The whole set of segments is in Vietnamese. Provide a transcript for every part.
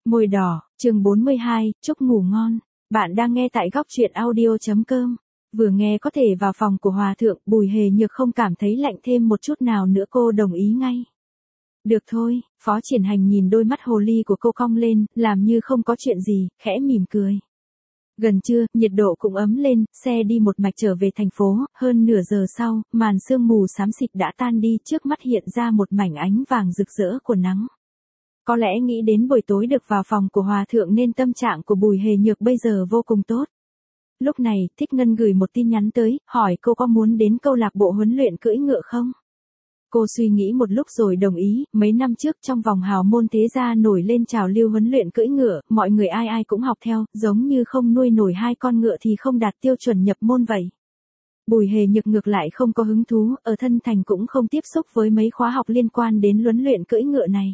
Môi đỏ, chương 42, chúc ngủ ngon. Bạn đang nghe tại góc truyện audio.com. Vừa nghe có thể vào phòng của hòa thượng, Bùi Hề Nhược không cảm thấy lạnh thêm một chút nào nữa, cô đồng ý ngay. Được thôi, Phó Triển Hành nhìn đôi mắt hồ ly của cô cong lên, làm như không có chuyện gì, khẽ mỉm cười. Gần trưa, nhiệt độ cũng ấm lên, xe đi một mạch trở về thành phố, hơn nửa giờ sau, màn sương mù xám xịt đã tan đi, trước mắt hiện ra một mảnh ánh vàng rực rỡ của nắng. Có lẽ nghĩ đến buổi tối được vào phòng của hòa thượng nên tâm trạng của Bùi Hề Nhược bây giờ vô cùng tốt. Lúc này, Thích Ngân gửi một tin nhắn tới, hỏi cô có muốn đến câu lạc bộ huấn luyện cưỡi ngựa không? Cô suy nghĩ một lúc rồi đồng ý, mấy năm trước trong vòng hào môn thế gia nổi lên trào lưu huấn luyện cưỡi ngựa, mọi người ai ai cũng học theo, giống như không nuôi nổi hai con ngựa thì không đạt tiêu chuẩn nhập môn vậy. Bùi Hề Nhược ngược lại không có hứng thú, ở thân thành cũng không tiếp xúc với mấy khóa học liên quan đến huấn luyện cưỡi ngựa này.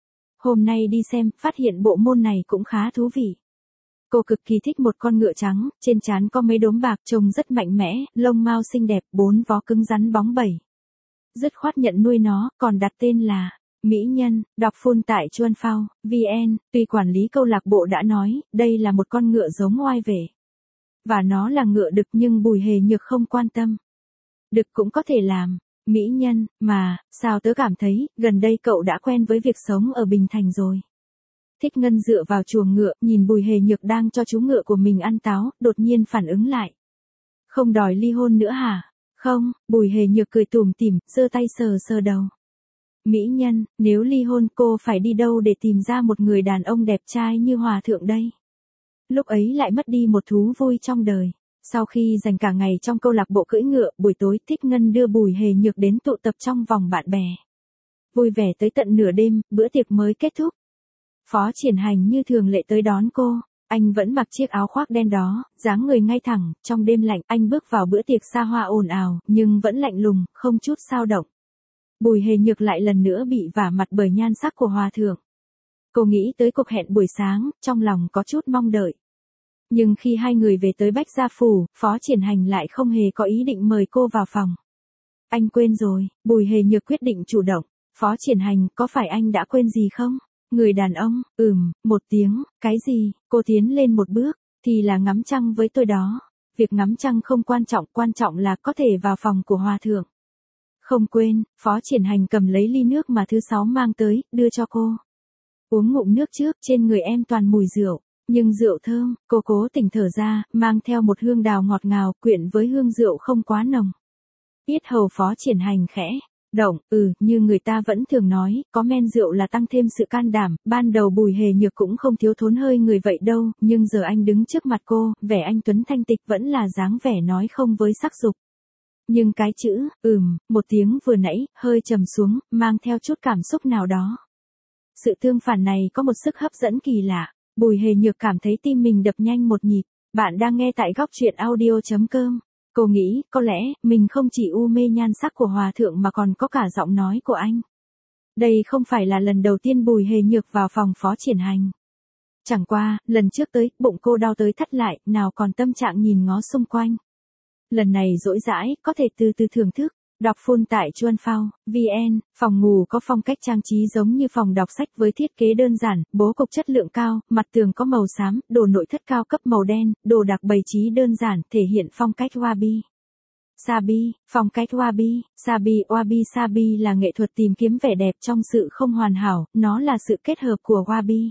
Hôm nay đi xem, phát hiện bộ môn này cũng khá thú vị. Cô cực kỳ thích một con ngựa trắng, trên trán có mấy đốm bạc, trông rất mạnh mẽ, lông mao xinh đẹp, 4 vó cứng rắn bóng bẩy. Dứt khoát nhận nuôi nó, còn đặt tên là Mỹ Nhân, đọc full tại Chuan Phao, VN, tuy quản lý câu lạc bộ đã nói, đây là một con ngựa giống oai vệ. Và nó là ngựa đực nhưng Bùi Hề Nhược không quan tâm. Đực cũng có thể làm Mỹ Nhân, mà, sao tớ cảm thấy, gần đây cậu đã quen với việc sống ở Bình Thành rồi. Thích Ngân dựa vào chuồng ngựa, nhìn Bùi Hề Nhược đang cho chú ngựa của mình ăn táo, đột nhiên phản ứng lại. Không đòi ly hôn nữa hả? Không, Bùi Hề Nhược cười tủm tỉm, giơ tay sờ sờ đầu. Mỹ Nhân, nếu ly hôn cô phải đi đâu để tìm ra một người đàn ông đẹp trai như hòa thượng đây? Lúc ấy lại mất đi một thú vui trong đời. Sau khi dành cả ngày trong câu lạc bộ cưỡi ngựa, buổi tối Thích Ngân đưa Bùi Hề Nhược đến tụ tập trong vòng bạn bè. Vui vẻ tới tận nửa đêm, bữa tiệc mới kết thúc. Phó Triển Hành như thường lệ tới đón cô. Anh vẫn mặc chiếc áo khoác đen đó, dáng người ngay thẳng, trong đêm lạnh anh bước vào bữa tiệc xa hoa ồn ào, nhưng vẫn lạnh lùng, không chút xao động. Bùi Hề Nhược lại lần nữa bị vả mặt bởi nhan sắc của hòa thượng. Cô nghĩ tới cuộc hẹn buổi sáng, trong lòng có chút mong đợi. Nhưng khi hai người về tới Bách Gia Phủ, Phó Triển Hành lại không hề có ý định mời cô vào phòng. Anh quên rồi, Bùi Hề Nhược quyết định chủ động. Phó Triển Hành, có phải anh đã quên gì không? Người đàn ông, một tiếng, cái gì? Cô tiến lên một bước, thì là ngắm trăng với tôi đó. Việc ngắm trăng không quan trọng là có thể vào phòng của hòa thượng. Không quên, Phó Triển Hành cầm lấy ly nước mà thứ 6 mang tới, đưa cho cô. Uống ngụm nước trước, trên người em toàn mùi rượu. Nhưng rượu thơm, cô cố tình thở ra, mang theo một hương đào ngọt ngào, quyện với hương rượu không quá nồng. Yết hầu Phó Triển Hành khẽ động, như người ta vẫn thường nói, có men rượu là tăng thêm sự can đảm, ban đầu Bùi Hề Nhược cũng không thiếu thốn hơi người vậy đâu, nhưng giờ anh đứng trước mặt cô, vẻ anh tuấn thanh tịch vẫn là dáng vẻ nói không với sắc dục. Nhưng cái chữ, một tiếng vừa nãy, hơi trầm xuống, mang theo chút cảm xúc nào đó. Sự tương phản này có một sức hấp dẫn kỳ lạ. Bùi Hề Nhược cảm thấy tim mình đập nhanh một nhịp. Bạn đang nghe tại góc truyện audio.com. Cô nghĩ, có lẽ, mình không chỉ u mê nhan sắc của hòa thượng mà còn có cả giọng nói của anh. Đây không phải là lần đầu tiên Bùi Hề Nhược vào phòng Phó Triển Hành. Chẳng qua, lần trước tới, bụng cô đau tới thắt lại, nào còn tâm trạng nhìn ngó xung quanh. Lần này dỗi dãi, có thể từ từ thưởng thức. Đọc full tại Chuan Phao, VN, phòng ngủ có phong cách trang trí giống như phòng đọc sách với thiết kế đơn giản, bố cục chất lượng cao, mặt tường có màu xám, đồ nội thất cao cấp màu đen, đồ đạc bày trí đơn giản, thể hiện phong cách Wabi. Sabi, phong cách Wabi, Wabi Sabi là nghệ thuật tìm kiếm vẻ đẹp trong sự không hoàn hảo, nó là sự kết hợp của Wabi.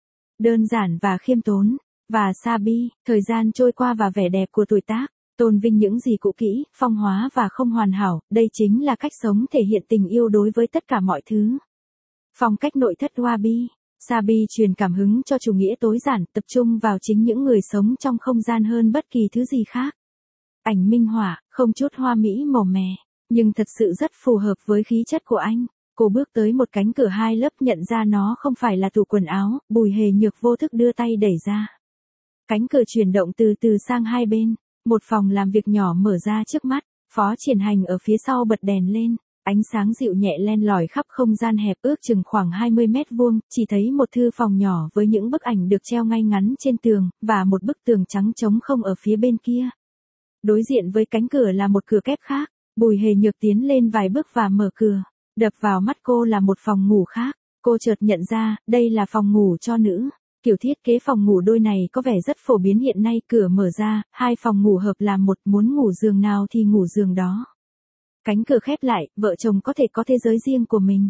Đơn giản và khiêm tốn, và Sabi, thời gian trôi qua và vẻ đẹp của tuổi tác. Tôn vinh những gì cũ kỹ, phong hóa và không hoàn hảo, đây chính là cách sống thể hiện tình yêu đối với tất cả mọi thứ. Phong cách nội thất Wabi, Sabi truyền cảm hứng cho chủ nghĩa tối giản, tập trung vào chính những người sống trong không gian hơn bất kỳ thứ gì khác. Ảnh minh họa, không chút hoa mỹ màu mè, nhưng thật sự rất phù hợp với khí chất của anh. Cô bước tới một cánh cửa 2 lớp nhận ra nó không phải là tủ quần áo, Bùi Hề Nhược vô thức đưa tay đẩy ra. Cánh cửa chuyển động từ từ sang hai bên. Một phòng làm việc nhỏ mở ra trước mắt, Phó Triển Hành ở phía sau bật đèn lên, ánh sáng dịu nhẹ len lỏi khắp không gian hẹp ước chừng khoảng 20 mét vuông, chỉ thấy một thư phòng nhỏ với những bức ảnh được treo ngay ngắn trên tường, và một bức tường trắng trống không ở phía bên kia. Đối diện với cánh cửa là một cửa kép khác, Bùi Hề Nhược tiến lên vài bước và mở cửa, đập vào mắt cô là một phòng ngủ khác, cô chợt nhận ra, đây là phòng ngủ cho nữ. Kiểu thiết kế phòng ngủ đôi này có vẻ rất phổ biến hiện nay, cửa mở ra, hai phòng ngủ hợp làm một, muốn ngủ giường nào thì ngủ giường đó. Cánh cửa khép lại, vợ chồng có thể có thế giới riêng của mình.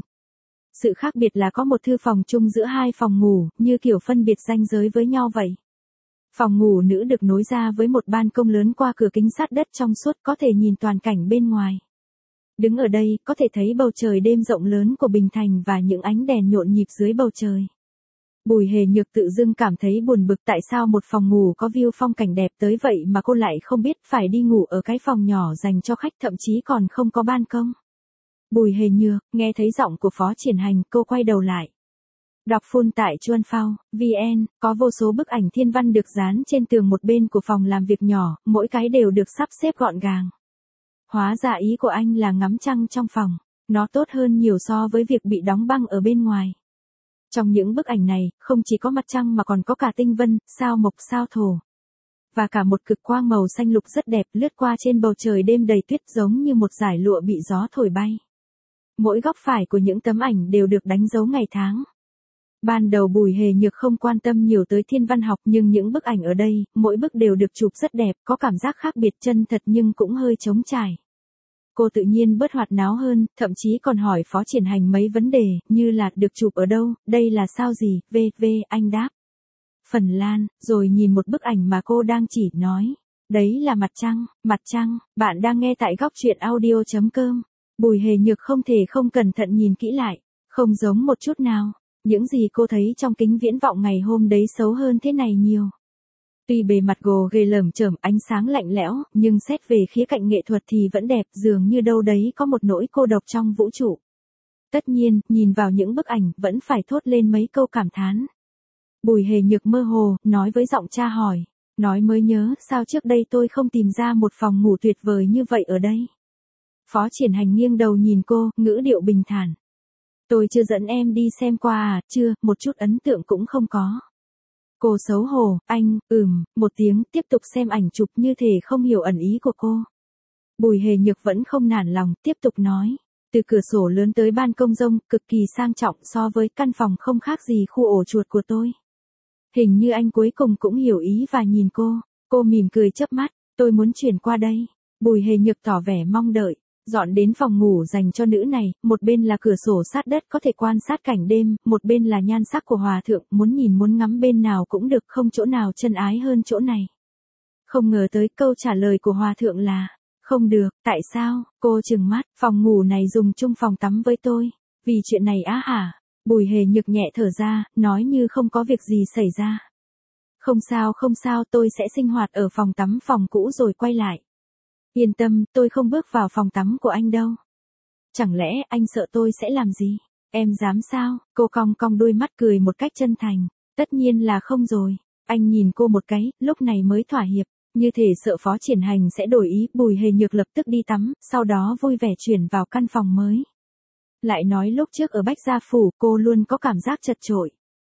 Sự khác biệt là có một thư phòng chung giữa hai phòng ngủ, như kiểu phân biệt ranh giới với nhau vậy. Phòng ngủ nữ được nối ra với một ban công lớn qua cửa kính sát đất trong suốt, có thể nhìn toàn cảnh bên ngoài. Đứng ở đây, có thể thấy bầu trời đêm rộng lớn của Bình Thành và những ánh đèn nhộn nhịp dưới bầu trời. Bùi Hề Nhược tự dưng cảm thấy buồn bực, tại sao một phòng ngủ có view phong cảnh đẹp tới vậy mà cô lại không biết phải đi ngủ ở cái phòng nhỏ dành cho khách, thậm chí còn không có ban công. Bùi Hề Nhược, nghe thấy giọng của Phó Triển Hành, cô quay đầu lại. Đọc full tại Chuan Phao, VN, có vô số bức ảnh thiên văn được dán trên tường một bên của phòng làm việc nhỏ, mỗi cái đều được sắp xếp gọn gàng. Hóa ra ý của anh là ngắm trăng trong phòng, nó tốt hơn nhiều so với việc bị đóng băng ở bên ngoài. Trong những bức ảnh này, không chỉ có mặt trăng mà còn có cả tinh vân, sao mộc, sao thổ. Và cả một cực quang màu xanh lục rất đẹp lướt qua trên bầu trời đêm đầy tuyết, giống như một dải lụa bị gió thổi bay. Mỗi góc phải của những tấm ảnh đều được đánh dấu ngày tháng. Ban đầu Bùi Hề Nhược không quan tâm nhiều tới thiên văn học, nhưng những bức ảnh ở đây, mỗi bức đều được chụp rất đẹp, có cảm giác khác biệt, chân thật nhưng cũng hơi trống trải. Cô tự nhiên bớt hoạt náo hơn, thậm chí còn hỏi Phó Triển Hành mấy vấn đề, như là được chụp ở đâu, đây là sao gì, anh đáp. Phần Lan, rồi nhìn một bức ảnh mà cô đang chỉ, nói. Đấy là mặt trăng, bạn đang nghe tại góc truyện audio.com. Bùi Hề Nhược không thể không cẩn thận nhìn kỹ lại, không giống một chút nào. Những gì cô thấy trong kính viễn vọng ngày hôm đấy xấu hơn thế này nhiều. Tuy bề mặt gồ ghề lởm chởm, ánh sáng lạnh lẽo, nhưng xét về khía cạnh nghệ thuật thì vẫn đẹp, dường như đâu đấy có một nỗi cô độc trong vũ trụ. Tất nhiên, nhìn vào những bức ảnh, vẫn phải thốt lên mấy câu cảm thán. Bùi Hề Nhược mơ hồ, nói với giọng tra hỏi. Nói mới nhớ, sao trước đây tôi không tìm ra một phòng ngủ tuyệt vời như vậy ở đây? Phó Triển Hành nghiêng đầu nhìn cô, ngữ điệu bình thản. Tôi chưa dẫn em đi xem qua à, chưa, một chút ấn tượng cũng không có. Cô xấu hổ, một tiếng, tiếp tục xem ảnh chụp như thể không hiểu ẩn ý của cô. Bùi Hề Nhược vẫn không nản lòng, tiếp tục nói. Từ cửa sổ lớn tới ban công rông, cực kỳ sang trọng, so với căn phòng không khác gì khu ổ chuột của tôi. Hình như anh cuối cùng cũng hiểu ý và nhìn cô mỉm cười chớp mắt, tôi muốn chuyển qua đây. Bùi Hề Nhược tỏ vẻ mong đợi. Dọn đến phòng ngủ dành cho nữ này, một bên là cửa sổ sát đất có thể quan sát cảnh đêm, một bên là nhan sắc của hòa thượng, muốn nhìn muốn ngắm bên nào cũng được, không chỗ nào chân ái hơn chỗ này. Không ngờ tới câu trả lời của hòa thượng là, không được, tại sao? Cô trừng mắt, phòng ngủ này dùng chung phòng tắm với tôi. Vì chuyện này á hả? Bùi Hề Nhược nhẹ thở ra, nói như không có việc gì xảy ra. Không sao, tôi sẽ sinh hoạt ở phòng tắm phòng cũ rồi quay lại. Yên tâm, tôi không bước vào phòng tắm của anh đâu. Chẳng lẽ anh sợ tôi sẽ làm gì? Em dám sao? Cô cong cong đôi mắt cười một cách chân thành. Tất nhiên là không rồi. Anh nhìn cô một cái, lúc này mới thỏa hiệp. Như thể sợ Phó Triển Hành sẽ đổi ý, Bùi Hề Nhược lập tức đi tắm, sau đó vui vẻ chuyển vào căn phòng mới. Lại nói lúc trước ở Bách Gia Phủ, cô luôn có cảm giác chật chội.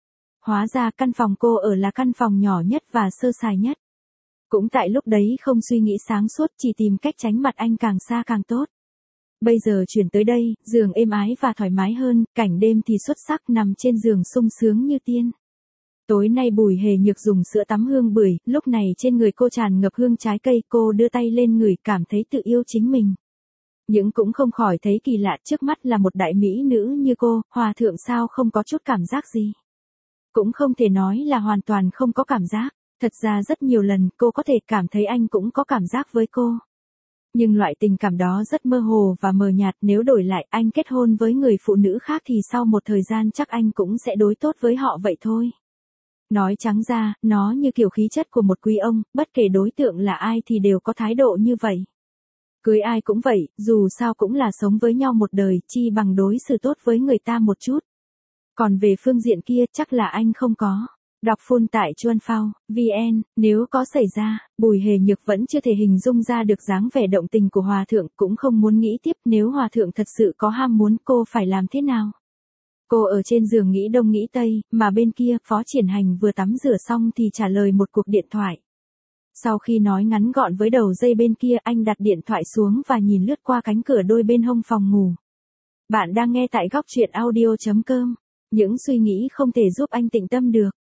Hóa ra căn phòng cô ở là căn phòng nhỏ nhất và sơ sài nhất. Cũng tại lúc đấy không suy nghĩ sáng suốt, chỉ tìm cách tránh mặt anh càng xa càng tốt. Bây giờ chuyển tới đây, giường êm ái và thoải mái hơn, cảnh đêm thì xuất sắc, nằm trên giường sung sướng như tiên. Tối nay Bùi Hề Nhược dùng sữa tắm hương bưởi, lúc này trên người cô tràn ngập hương trái cây, cô đưa tay lên ngửi, cảm thấy tự yêu chính mình. Nhưng cũng không khỏi thấy kỳ lạ, trước mắt là một đại mỹ nữ như cô, hòa thượng sao không có chút cảm giác gì. Cũng không thể nói là hoàn toàn không có cảm giác. Thật ra rất nhiều lần cô có thể cảm thấy anh cũng có cảm giác với cô. Nhưng loại tình cảm đó rất mơ hồ và mờ nhạt, nếu đổi lại anh kết hôn với người phụ nữ khác thì sau một thời gian chắc anh cũng sẽ đối tốt với họ vậy thôi. Nói trắng ra, nó như kiểu khí chất của một quý ông, bất kể đối tượng là ai thì đều có thái độ như vậy. Cưới ai cũng vậy, dù sao cũng là sống với nhau một đời, chi bằng đối xử tốt với người ta một chút. Còn về phương diện kia chắc là anh không có. Đọc full tại Chuan Phao, VN, nếu có xảy ra, Bùi Hề Nhược vẫn chưa thể hình dung ra được dáng vẻ động tình của hòa thượng, cũng không muốn nghĩ tiếp, nếu hòa thượng thật sự có ham muốn cô phải làm thế nào. Cô ở trên giường nghĩ đông nghĩ tây, mà bên kia, Phó Triển Hành vừa tắm rửa xong thì trả lời một cuộc điện thoại. Sau khi nói ngắn gọn với đầu dây bên kia, anh đặt điện thoại xuống và nhìn lướt qua cánh cửa đôi bên hông phòng ngủ. Bạn đang nghe tại góc truyện audio.com. Những suy nghĩ không thể giúp anh tĩnh tâm được.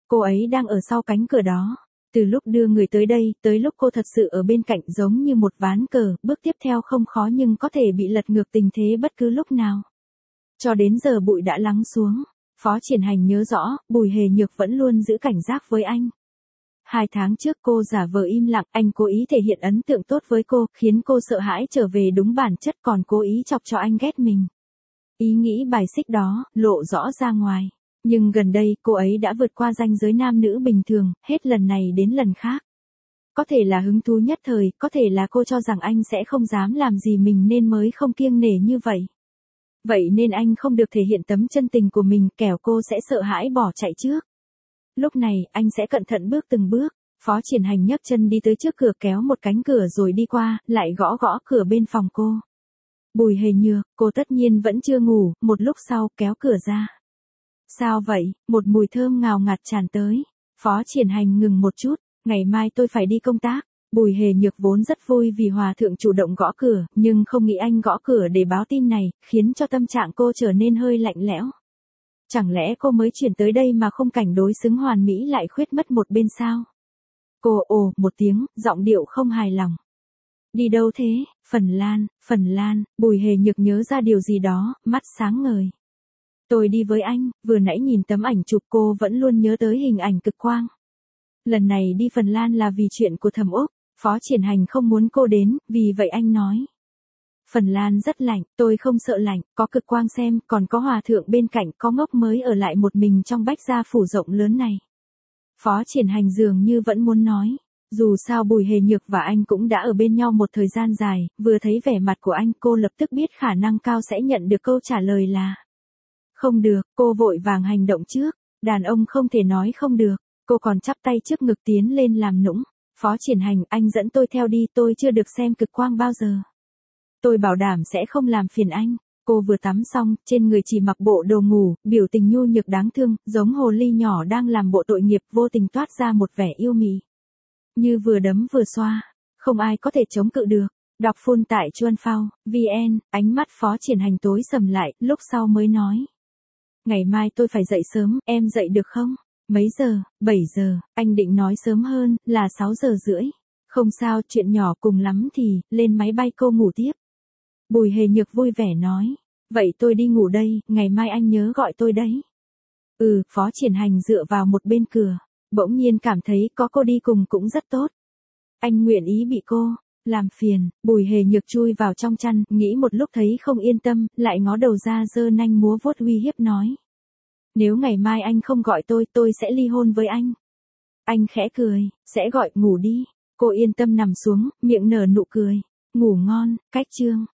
Cô ấy đang ở sau cánh cửa đó. Từ lúc đưa người tới đây, tới lúc cô thật sự ở bên cạnh giống như một ván cờ, bước tiếp theo không khó nhưng có thể bị lật ngược tình thế bất cứ lúc nào. Cho đến giờ bụi đã lắng xuống. Phó Triển Hành nhớ rõ, Bùi Hề Nhược vẫn luôn giữ cảnh giác với anh. 2 tháng trước cô giả vờ im lặng, anh cố ý thể hiện ấn tượng tốt với cô, khiến cô sợ hãi trở về đúng bản chất còn cố ý chọc cho anh ghét mình. Ý nghĩ bài xích đó, lộ rõ ra ngoài. Nhưng gần đây, cô ấy đã vượt qua ranh giới nam nữ bình thường, hết lần này đến lần khác. Có thể là hứng thú nhất thời, có thể là cô cho rằng anh sẽ không dám làm gì mình nên mới không kiêng nể như vậy. Vậy nên anh không được thể hiện tấm chân tình của mình, kẻo cô sẽ sợ hãi bỏ chạy trước. Lúc này, anh sẽ cẩn thận bước từng bước. Phó Triển Hành nhấc chân đi tới trước cửa kéo một cánh cửa rồi đi qua, lại gõ gõ cửa bên phòng cô. Bùi Hề Nhược, cô tất nhiên vẫn chưa ngủ, một lúc sau kéo cửa ra. Sao vậy? Một mùi thơm ngào ngạt tràn tới. Phó Triển Hành ngừng một chút, ngày mai tôi phải đi công tác. Bùi Hề Nhược vốn rất vui vì Hòa Thượng chủ động gõ cửa, nhưng không nghĩ anh gõ cửa để báo tin này, khiến cho tâm trạng cô trở nên hơi lạnh lẽo. Chẳng lẽ cô mới chuyển tới đây mà không cảnh đối xứng hoàn mỹ lại khuyết mất một bên sao? Cô ồ một tiếng, giọng điệu không hài lòng. Đi đâu thế? Phần Lan, Bùi Hề Nhược nhớ ra điều gì đó, mắt sáng ngời. Tôi đi với anh, vừa nãy nhìn tấm ảnh chụp cô vẫn luôn nhớ tới hình ảnh cực quang. Lần này đi Phần Lan là vì chuyện của Thẩm Úc, Phó Triển Hành không muốn cô đến, vì vậy anh nói. Phần Lan rất lạnh, tôi không sợ lạnh, có cực quang xem, còn có Hòa Thượng bên cạnh, có ngốc mới ở lại một mình trong Bách Gia phủ rộng lớn này. Phó Triển Hành dường như vẫn muốn nói. Dù sao Bùi Hề Nhược và anh cũng đã ở bên nhau một thời gian dài, vừa thấy vẻ mặt của anh cô lập tức biết khả năng cao sẽ nhận được câu trả lời là. Không được, cô vội vàng hành động trước, đàn ông không thể nói không được, cô còn chắp tay trước ngực tiến lên làm nũng. Phó Triển Hành, anh dẫn tôi theo đi, tôi chưa được xem cực quang bao giờ. Tôi bảo đảm sẽ không làm phiền anh. Cô vừa tắm xong, trên người chỉ mặc bộ đồ ngủ, biểu tình nhu nhược đáng thương, giống hồ ly nhỏ đang làm bộ tội nghiệp, vô tình toát ra một vẻ yêu mị. Như vừa đấm vừa xoa, không ai có thể chống cự được. Đọc full tại Chuan Phao, VN, ánh mắt Phó Triển Hành tối sầm lại, lúc sau mới nói. Ngày mai tôi phải dậy sớm, em dậy được không? Mấy giờ? 7 giờ, anh định nói sớm hơn, là 6 giờ rưỡi. Không sao, chuyện nhỏ cùng lắm thì, lên máy bay cô ngủ tiếp. Bùi Hề Nhược vui vẻ nói. Vậy tôi đi ngủ đây, ngày mai anh nhớ gọi tôi đấy. Phó Triển Hành dựa vào một bên cửa. Bỗng nhiên cảm thấy có cô đi cùng cũng rất tốt. Anh nguyện ý bị cô làm phiền. Bùi Hề Nhược chui vào trong chăn, nghĩ một lúc thấy không yên tâm, lại ngó đầu ra giơ nanh múa vuốt uy hiếp nói. Nếu ngày mai anh không gọi tôi sẽ ly hôn với anh. Anh khẽ cười, sẽ gọi, ngủ đi. Cô yên tâm nằm xuống, miệng nở nụ cười. Ngủ ngon, cách chương.